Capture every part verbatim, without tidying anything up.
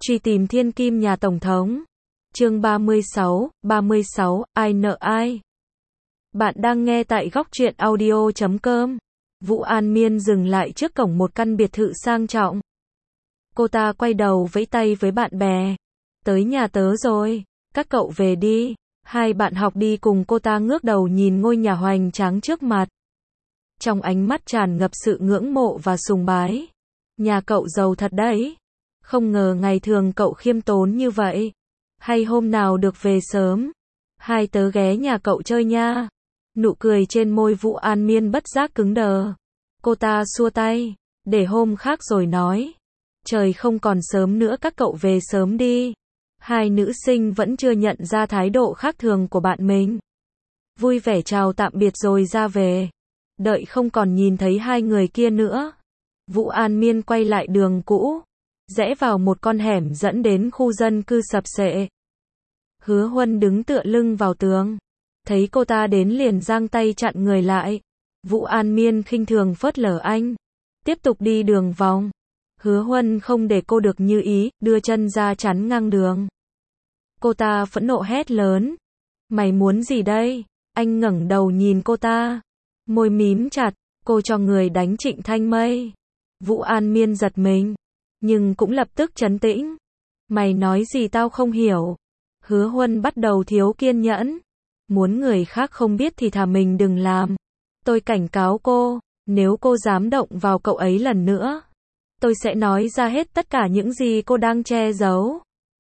Truy tìm thiên kim nhà Tổng thống. Chương ba mươi sáu, ba mươi sáu, ai nợ ai? Bạn đang nghe tại góc truyện audio chấm com. Vũ An Miên dừng lại trước cổng một căn biệt thự sang trọng. Cô ta quay đầu vẫy tay với bạn bè. Tới nhà tớ rồi, các cậu về đi. Hai bạn học đi cùng cô ta ngước đầu nhìn ngôi nhà hoành tráng trước mặt. Trong ánh mắt tràn ngập sự ngưỡng mộ và sùng bái. Nhà cậu giàu thật đấy. Không ngờ ngày thường cậu khiêm tốn như vậy. Hay hôm nào được về sớm. Hai tớ ghé nhà cậu chơi nha. Nụ cười trên môi Vũ An Miên bất giác cứng đờ. Cô ta xua tay. Để hôm khác rồi nói. Trời không còn sớm nữa, các cậu về sớm đi. Hai nữ sinh vẫn chưa nhận ra thái độ khác thường của bạn mình. Vui vẻ chào tạm biệt rồi ra về. Đợi không còn nhìn thấy hai người kia nữa. Vũ An Miên quay lại đường cũ. Rẽ vào một con hẻm dẫn đến khu dân cư sập sệ. Hứa Huân đứng tựa lưng vào tường. Thấy cô ta đến liền giang tay chặn người lại. Vũ An Miên khinh thường phớt lờ anh. Tiếp tục đi đường vòng. Hứa Huân không để cô được như ý, đưa chân ra chắn ngang đường. Cô ta phẫn nộ hét lớn. Mày muốn gì đây? Anh ngẩng đầu nhìn cô ta. Môi mím chặt, cô cho người đánh Trịnh Thanh Mây. Vũ An Miên giật mình. Nhưng cũng lập tức trấn tĩnh. Mày nói gì tao không hiểu. Hứa Huân bắt đầu thiếu kiên nhẫn. Muốn người khác không biết thì thà mình đừng làm. Tôi cảnh cáo cô, nếu cô dám động vào cậu ấy lần nữa, tôi sẽ nói ra hết tất cả những gì cô đang che giấu.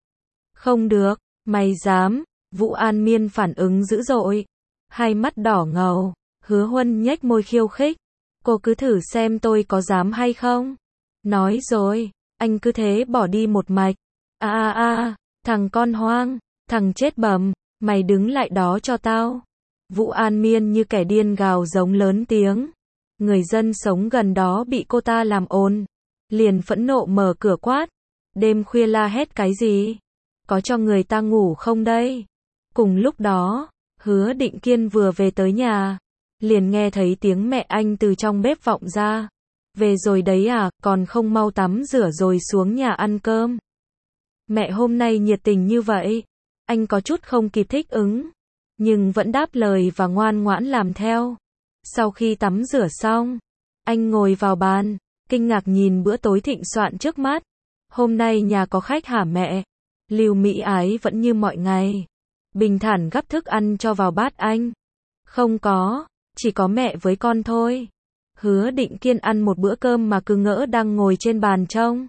Không được, mày dám. Vũ An Miên phản ứng dữ dội. Hai mắt đỏ ngầu. Hứa Huân nhếch môi khiêu khích. Cô cứ thử xem tôi có dám hay không. Nói rồi. Anh cứ thế bỏ đi một mạch. A a a, thằng con hoang, thằng chết bầm, mày đứng lại đó cho tao. Vũ An Miên như kẻ điên gào giống lớn tiếng. Người dân sống gần đó bị cô ta làm ồn. Liền phẫn nộ mở cửa quát. Đêm khuya la hét cái gì? Có cho người ta ngủ không đây? Cùng lúc đó, Hứa Định Kiên vừa về tới nhà. Liền nghe thấy tiếng mẹ anh từ trong bếp vọng ra. Về rồi đấy à, còn không mau tắm rửa rồi xuống nhà ăn cơm. Mẹ hôm nay nhiệt tình như vậy. Anh có chút không kịp thích ứng. Nhưng vẫn đáp lời và ngoan ngoãn làm theo. Sau khi tắm rửa xong, anh ngồi vào bàn, kinh ngạc nhìn bữa tối thịnh soạn trước mắt. Hôm nay nhà có khách hả mẹ? Lưu Mỹ Ái vẫn như mọi ngày. Bình thản gắp thức ăn cho vào bát anh. Không có, chỉ có mẹ với con thôi. Hứa Định Kiên ăn một bữa cơm mà cứ ngỡ đang ngồi trên bàn trông.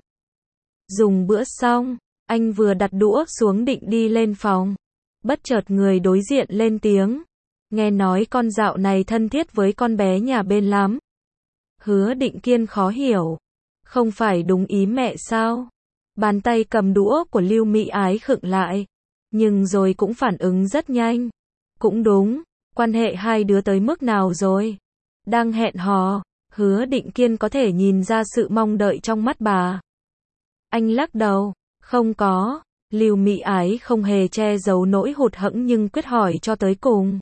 Dùng bữa xong, anh vừa đặt đũa xuống định đi lên phòng. Bất chợt người đối diện lên tiếng. Nghe nói con dạo này thân thiết với con bé nhà bên lắm. Hứa Định Kiên khó hiểu. Không phải đúng ý mẹ sao? Bàn tay cầm đũa của Lưu Mỹ Ái khựng lại. Nhưng rồi cũng phản ứng rất nhanh. Cũng đúng, quan hệ hai đứa tới mức nào rồi? Đang hẹn hò. Hứa Định Kiên có thể nhìn ra sự mong đợi trong mắt bà. Anh lắc đầu. Không có. Lưu Mỹ Ái không hề che giấu nỗi hụt hẫng nhưng quyết hỏi cho tới cùng.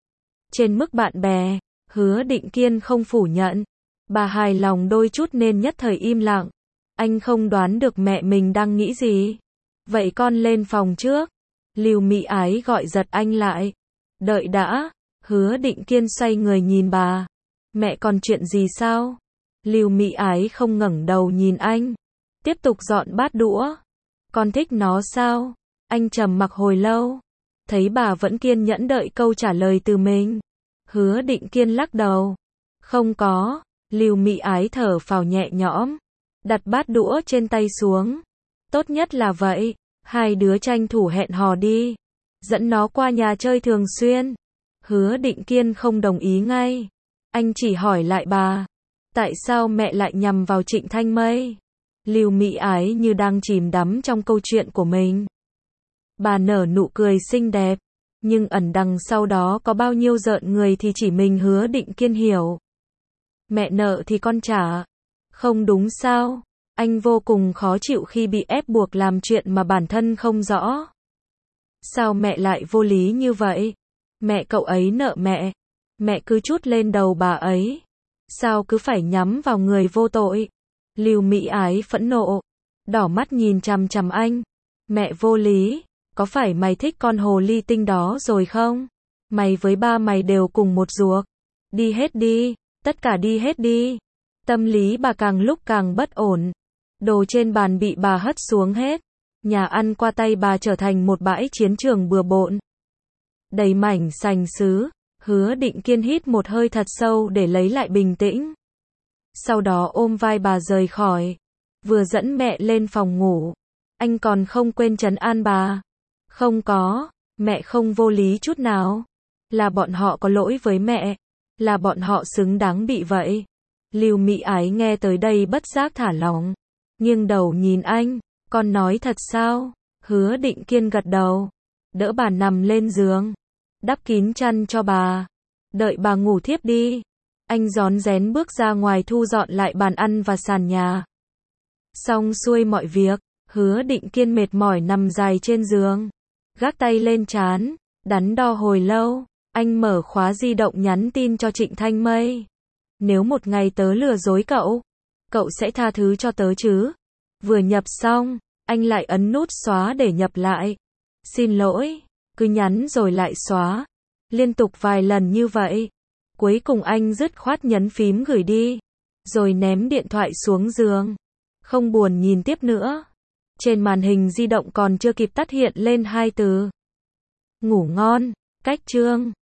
Trên mức bạn bè, Hứa Định Kiên không phủ nhận. Bà hài lòng đôi chút nên nhất thời im lặng. Anh không đoán được mẹ mình đang nghĩ gì. Vậy con lên phòng trước. Lưu Mỹ Ái gọi giật anh lại. Đợi đã. Hứa Định Kiên xoay người nhìn bà. Mẹ còn chuyện gì sao? Lưu Mỹ Ái không ngẩng đầu nhìn anh. Tiếp tục dọn bát đũa. Con thích nó sao? Anh trầm mặc hồi lâu. Thấy bà vẫn kiên nhẫn đợi câu trả lời từ mình. Hứa Định Kiên lắc đầu. Không có. Lưu Mỹ Ái thở phào nhẹ nhõm. Đặt bát đũa trên tay xuống. Tốt nhất là vậy. Hai đứa tranh thủ hẹn hò đi. Dẫn nó qua nhà chơi thường xuyên. Hứa Định Kiên không đồng ý ngay. Anh chỉ hỏi lại bà. Tại sao mẹ lại nhằm vào Trịnh Thanh Mây? Lưu Mỹ Ái như đang chìm đắm trong câu chuyện của mình. Bà nở nụ cười xinh đẹp. Nhưng ẩn đằng sau đó có bao nhiêu rợn người thì chỉ mình Hứa Định Kiên hiểu. Mẹ nợ thì con trả. Không đúng sao? Anh vô cùng khó chịu khi bị ép buộc làm chuyện mà bản thân không rõ. Sao mẹ lại vô lý như vậy? Mẹ cậu ấy nợ mẹ. Mẹ cứ trút lên đầu bà ấy. Sao cứ phải nhắm vào người vô tội? Lưu Mỹ Ái phẫn nộ. đỏ mắt nhìn chằm chằm anh. Mẹ vô lý, có phải mày thích con hồ ly tinh đó rồi không? Mày với ba mày đều cùng một ruột. Đi hết đi, tất cả đi hết đi. Tâm lý bà càng lúc càng bất ổn. Đồ trên bàn bị bà hất xuống hết. Nhà ăn qua tay bà trở thành một bãi chiến trường bừa bộn. Đầy mảnh sành sứ, Hứa Định Kiên hít một hơi thật sâu để lấy lại bình tĩnh. Sau đó ôm vai bà rời khỏi. Vừa dẫn mẹ lên phòng ngủ. Anh còn không quên trấn an bà. Không có, mẹ không vô lý chút nào. Là bọn họ có lỗi với mẹ. Là bọn họ xứng đáng bị vậy. Lưu Mỹ Ái nghe tới đây bất giác thả lỏng. Nghiêng đầu nhìn anh. Con nói thật sao? Hứa Định Kiên gật đầu. Đỡ bà nằm lên giường. Đắp kín chăn cho bà. Đợi bà ngủ thiếp đi. Anh rón rén bước ra ngoài thu dọn lại bàn ăn và sàn nhà. Xong xuôi mọi việc, Hứa Định Kiên mệt mỏi nằm dài trên giường. Gác tay lên trán, đắn đo hồi lâu. Anh mở khóa di động nhắn tin cho Trịnh Thanh Mây. Nếu một ngày tớ lừa dối cậu, cậu sẽ tha thứ cho tớ chứ? Vừa nhập xong, anh lại ấn nút xóa để nhập lại. Xin lỗi, cứ nhắn rồi lại xóa. Liên tục vài lần như vậy. Cuối cùng anh dứt khoát nhấn phím gửi đi. Rồi ném điện thoại xuống giường. Không buồn nhìn tiếp nữa. Trên màn hình di động còn chưa kịp tắt hiện lên hai từ. Ngủ ngon, cách chương.